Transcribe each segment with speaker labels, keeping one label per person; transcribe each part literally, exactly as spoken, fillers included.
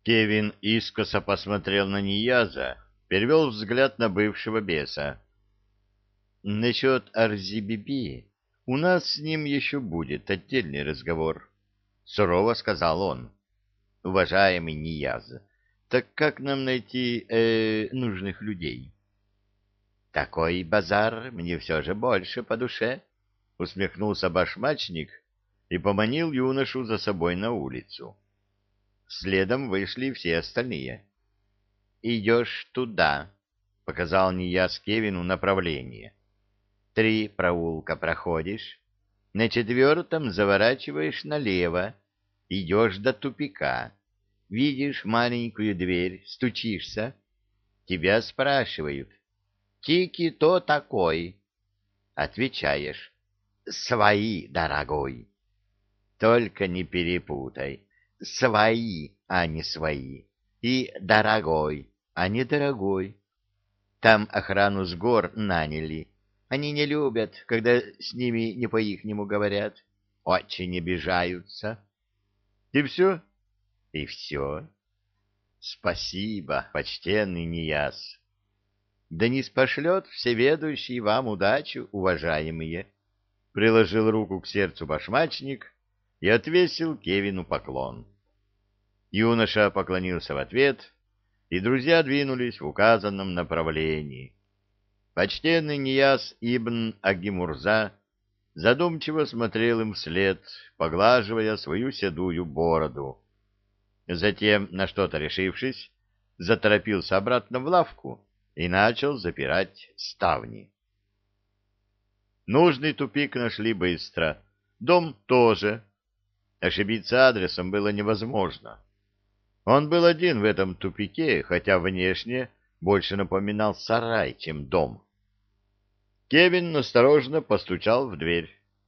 Speaker 1: Кевин искоса посмотрел на Нияза, перевел взгляд на бывшего беса. «Насчет Арзибиби у нас с ним еще будет отдельный разговор», — сурово сказал он. «Уважаемый Нияз, так как нам найти э, нужных людей?» «Такой базар мне все же больше по душе», — усмехнулся башмачник и поманил юношу за собой на улицу. Следом вышли все остальные. «Идешь туда», — показал Нияз Кевину направление. «Три проулка проходишь, на четвертом заворачиваешь налево, идешь до тупика, видишь маленькую дверь, стучишься, тебя спрашивают, «Тики-то такой?» Отвечаешь, «Свои, дорогой». Только не перепутай. Свои, а не свои. И дорогой, а не дорогой. Там охрану с гор наняли. Они не любят, когда с ними не по-ихнему говорят. Очень обижаются. И все? И все. Спасибо, почтенный Нияз. Да не спошлет всеведущий вам удачу, уважаемые. Приложил руку к сердцу башмачник и отвесил Кевину поклон. Юноша поклонился в ответ, и друзья двинулись в указанном направлении. Почтенный Нияз ибн Агимурза задумчиво смотрел им вслед, поглаживая свою седую бороду. Затем, на что-то решившись, заторопился обратно в лавку и начал запирать ставни. Нужный тупик нашли быстро, дом тоже. Ошибиться адресом было невозможно. Он был один в этом тупике, хотя внешне больше напоминал сарай, чем дом. Кевин осторожно постучал в дверь.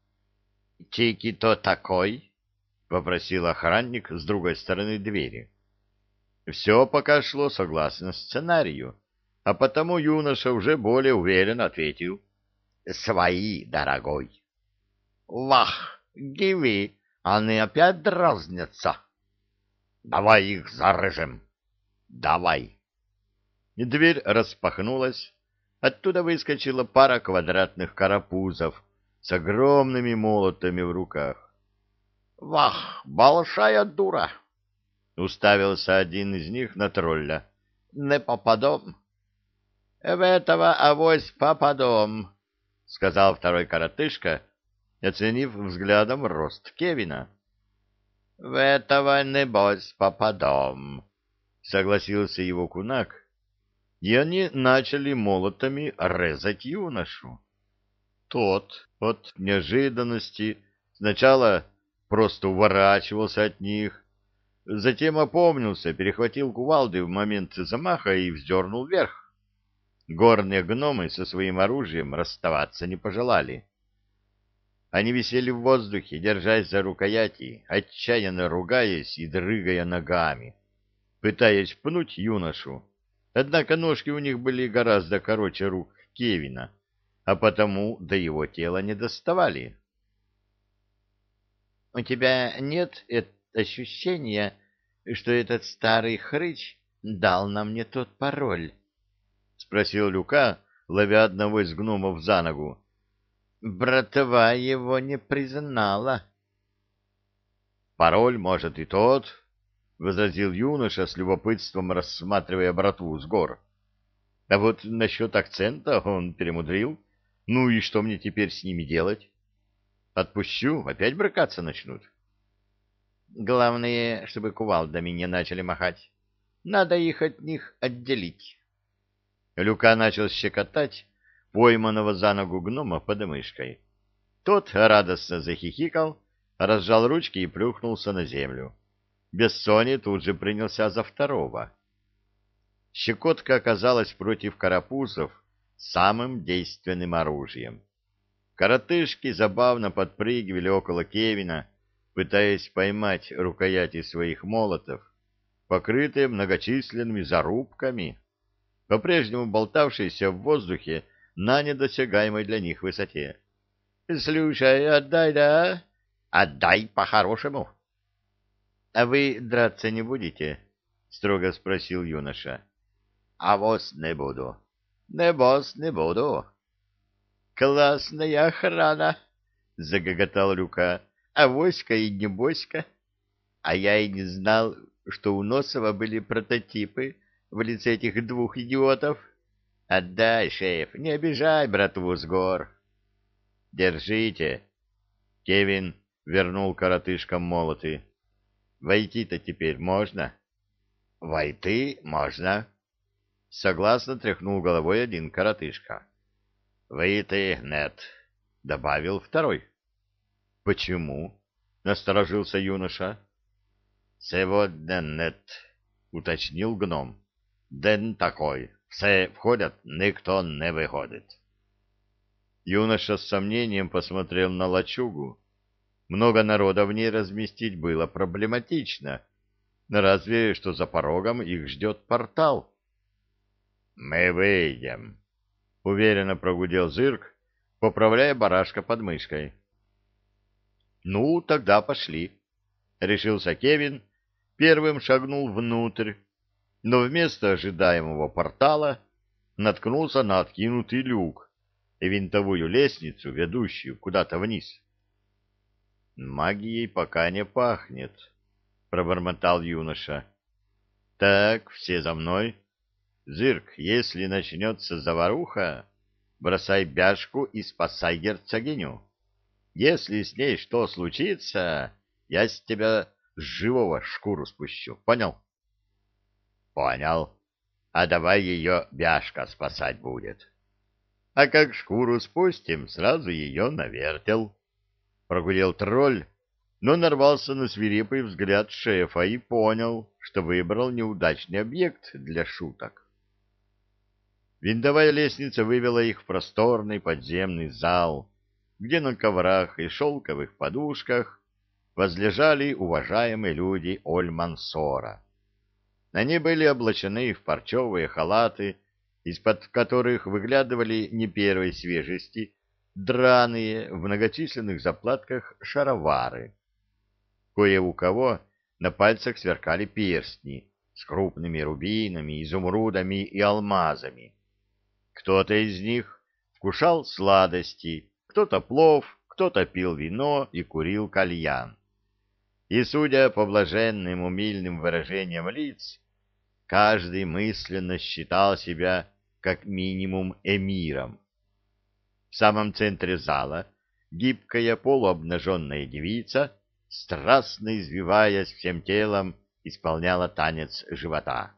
Speaker 1: «Тики-то такой?» — попросил охранник с другой стороны двери. Все пока шло согласно сценарию, а потому юноша уже более уверенно ответил. «Свои, дорогой». «Вах, диви, они опять дразнятся». «Давай их зарежем». «Давай». Дверь распахнулась. Оттуда выскочила пара квадратных карапузов с огромными молотами в руках. «Вах, большая дура!» — уставился один из них на тролля. «Не попадом». «В этого авось попадом», — сказал второй коротышка, оценив взглядом рост Кевина. «В этого, небось, попадом», — согласился его кунак, и они начали молотами резать юношу. Тот от неожиданности сначала просто уворачивался от них, затем опомнился, перехватил кувалды в момент замаха и вздернул вверх. Горные гномы со своим оружием расставаться не пожелали. Они висели в воздухе, держась за рукояти, отчаянно ругаясь и дрыгая ногами, пытаясь пнуть юношу. Однако ножки у них были гораздо короче рук Кевина, а потому до его тела не доставали. — У тебя нет ощущения, что этот старый хрыч дал нам не тот пароль? — спросил Люка, ловя одного из гномов за ногу. — Братва его не признала. — Пароль, может, и тот, — возразил юноша с любопытством, рассматривая братву с гор. — А вот насчет акцента он перемудрил. Ну и что мне теперь с ними делать? Отпущу, опять брыкаться начнут. — Главное, чтобы кувалдами не начали махать. Надо их от них отделить. Люка начал щекотать пойманного за ногу гнома под мышкой. Тот радостно захихикал, разжал ручки и плюхнулся на землю. Бессони тут же принялся за второго. Щекотка оказалась против карапузов самым действенным оружием. Коротышки забавно подпрыгивали около Кевина, пытаясь поймать рукояти своих молотов, покрытые многочисленными зарубками, по-прежнему болтавшиеся в воздухе на недосягаемой для них высоте. — Слушай, отдай, да? — Отдай по-хорошему. — А вы драться не будете? — строго спросил юноша. — А воз не буду. — Не воз не буду. — Классная охрана! — загоготал Люка. — Авоська и небоська. А я и не знал, что у Носова были прототипы в лице этих двух идиотов. Отдай, шеф, не обижай братву с гор. — Держите. Кевин вернул коротышкам молоты. — Войти-то теперь можно? — Войти можно. Согласно тряхнул головой один коротышка. — Выйти нет, — добавил второй. — Почему? — насторожился юноша. — Сегодня нет, — уточнил гном. — День такой. Все входят, никто не выходит. Юноша с сомнением посмотрел на лачугу. Много народа в ней разместить было проблематично. Разве что за порогом их ждет портал. — Мы выйдем, — уверенно прогудел Зырк, поправляя барашка под мышкой. — Ну, тогда пошли, — решился Кевин, первым шагнул внутрь, но вместо ожидаемого портала наткнулся на откинутый люк и винтовую лестницу, ведущую куда-то вниз. — Магией пока не пахнет, — пробормотал юноша. — Так, все за мной. Зырк, если начнется заваруха, бросай бяшку и спасай герцогиню. Если с ней что случится, я с тебя живого шкуру спущу. Понял? — Понял. А давай ее бяшка спасать будет. А как шкуру спустим, сразу ее на вертел. Прогудел тролль, но нарвался на свирепый взгляд шефа и понял, что выбрал неудачный объект для шуток. Винтовая лестница вывела их в просторный подземный зал, где на коврах и шелковых подушках возлежали уважаемые люди Оль-Мансора. Они были облачены в парчевые халаты, из-под которых выглядывали не первой свежести драные в многочисленных заплатках шаровары. Кое у кого на пальцах сверкали перстни с крупными рубинами, изумрудами и алмазами. Кто-то из них вкушал сладости, кто-то плов, кто-то пил вино и курил кальян. И, судя по блаженным умильным выражениям лиц, каждый мысленно считал себя как минимум эмиром. В самом центре зала гибкая полуобнаженная девица, страстно извиваясь всем телом, исполняла танец живота.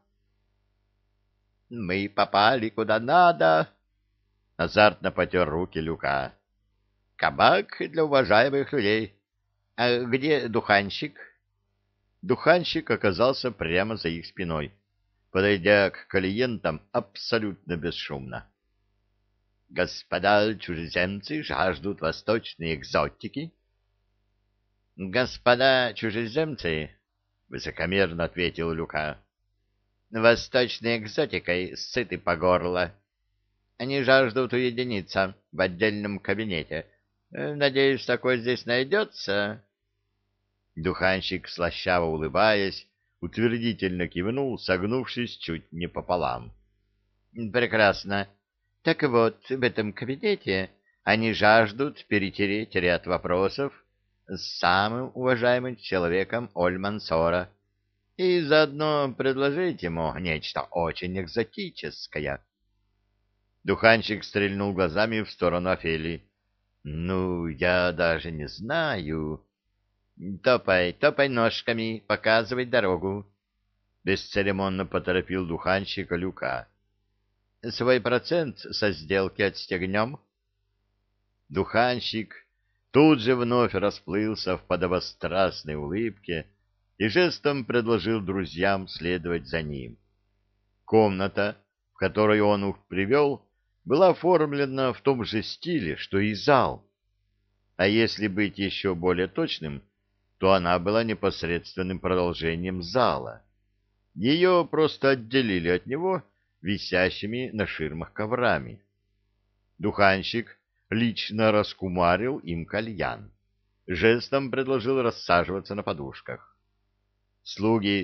Speaker 1: «Мы попали куда надо!» — азартно потер руки Люка. «Кабак для уважаемых людей. А где духанщик?» Духанщик оказался прямо за их спиной, подойдя к клиентам абсолютно бесшумно. «Господа чужеземцы жаждут восточной экзотики?» «Господа чужеземцы», — высокомерно ответил Люка, — «восточной экзотикой сыты по горло. Они жаждут уединиться в отдельном кабинете. Надеюсь, такой здесь найдется?» Духанщик, слащаво улыбаясь, утвердительно кивнул, согнувшись чуть не пополам. «Прекрасно. Так вот, в этом кабинете они жаждут перетереть ряд вопросов с самым уважаемым человеком Оль-Мансора и заодно предложить ему нечто очень экзотическое». Духанщик стрельнул глазами в сторону Офелии. «Ну, я даже не знаю...» «Топай, топай ножками, показывай дорогу», — бесцеремонно поторопил духанщика Люка. «Свой процент со сделки отстегнем». Духанщик тут же вновь расплылся в подобострастной улыбке и жестом предложил друзьям следовать за ним. Комната, в которую он их привел, была оформлена в том же стиле, что и зал. А если быть еще более точным, то она была непосредственным продолжением зала. Ее просто отделили от него висящими на ширмах коврами. Духанщик лично раскумарил им кальян, жестом предложил рассаживаться на подушках. Слуги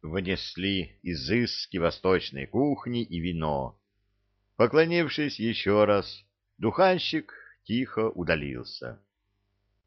Speaker 1: внесли изыски восточной кухни и вино. Поклонившись еще раз, духанщик тихо удалился.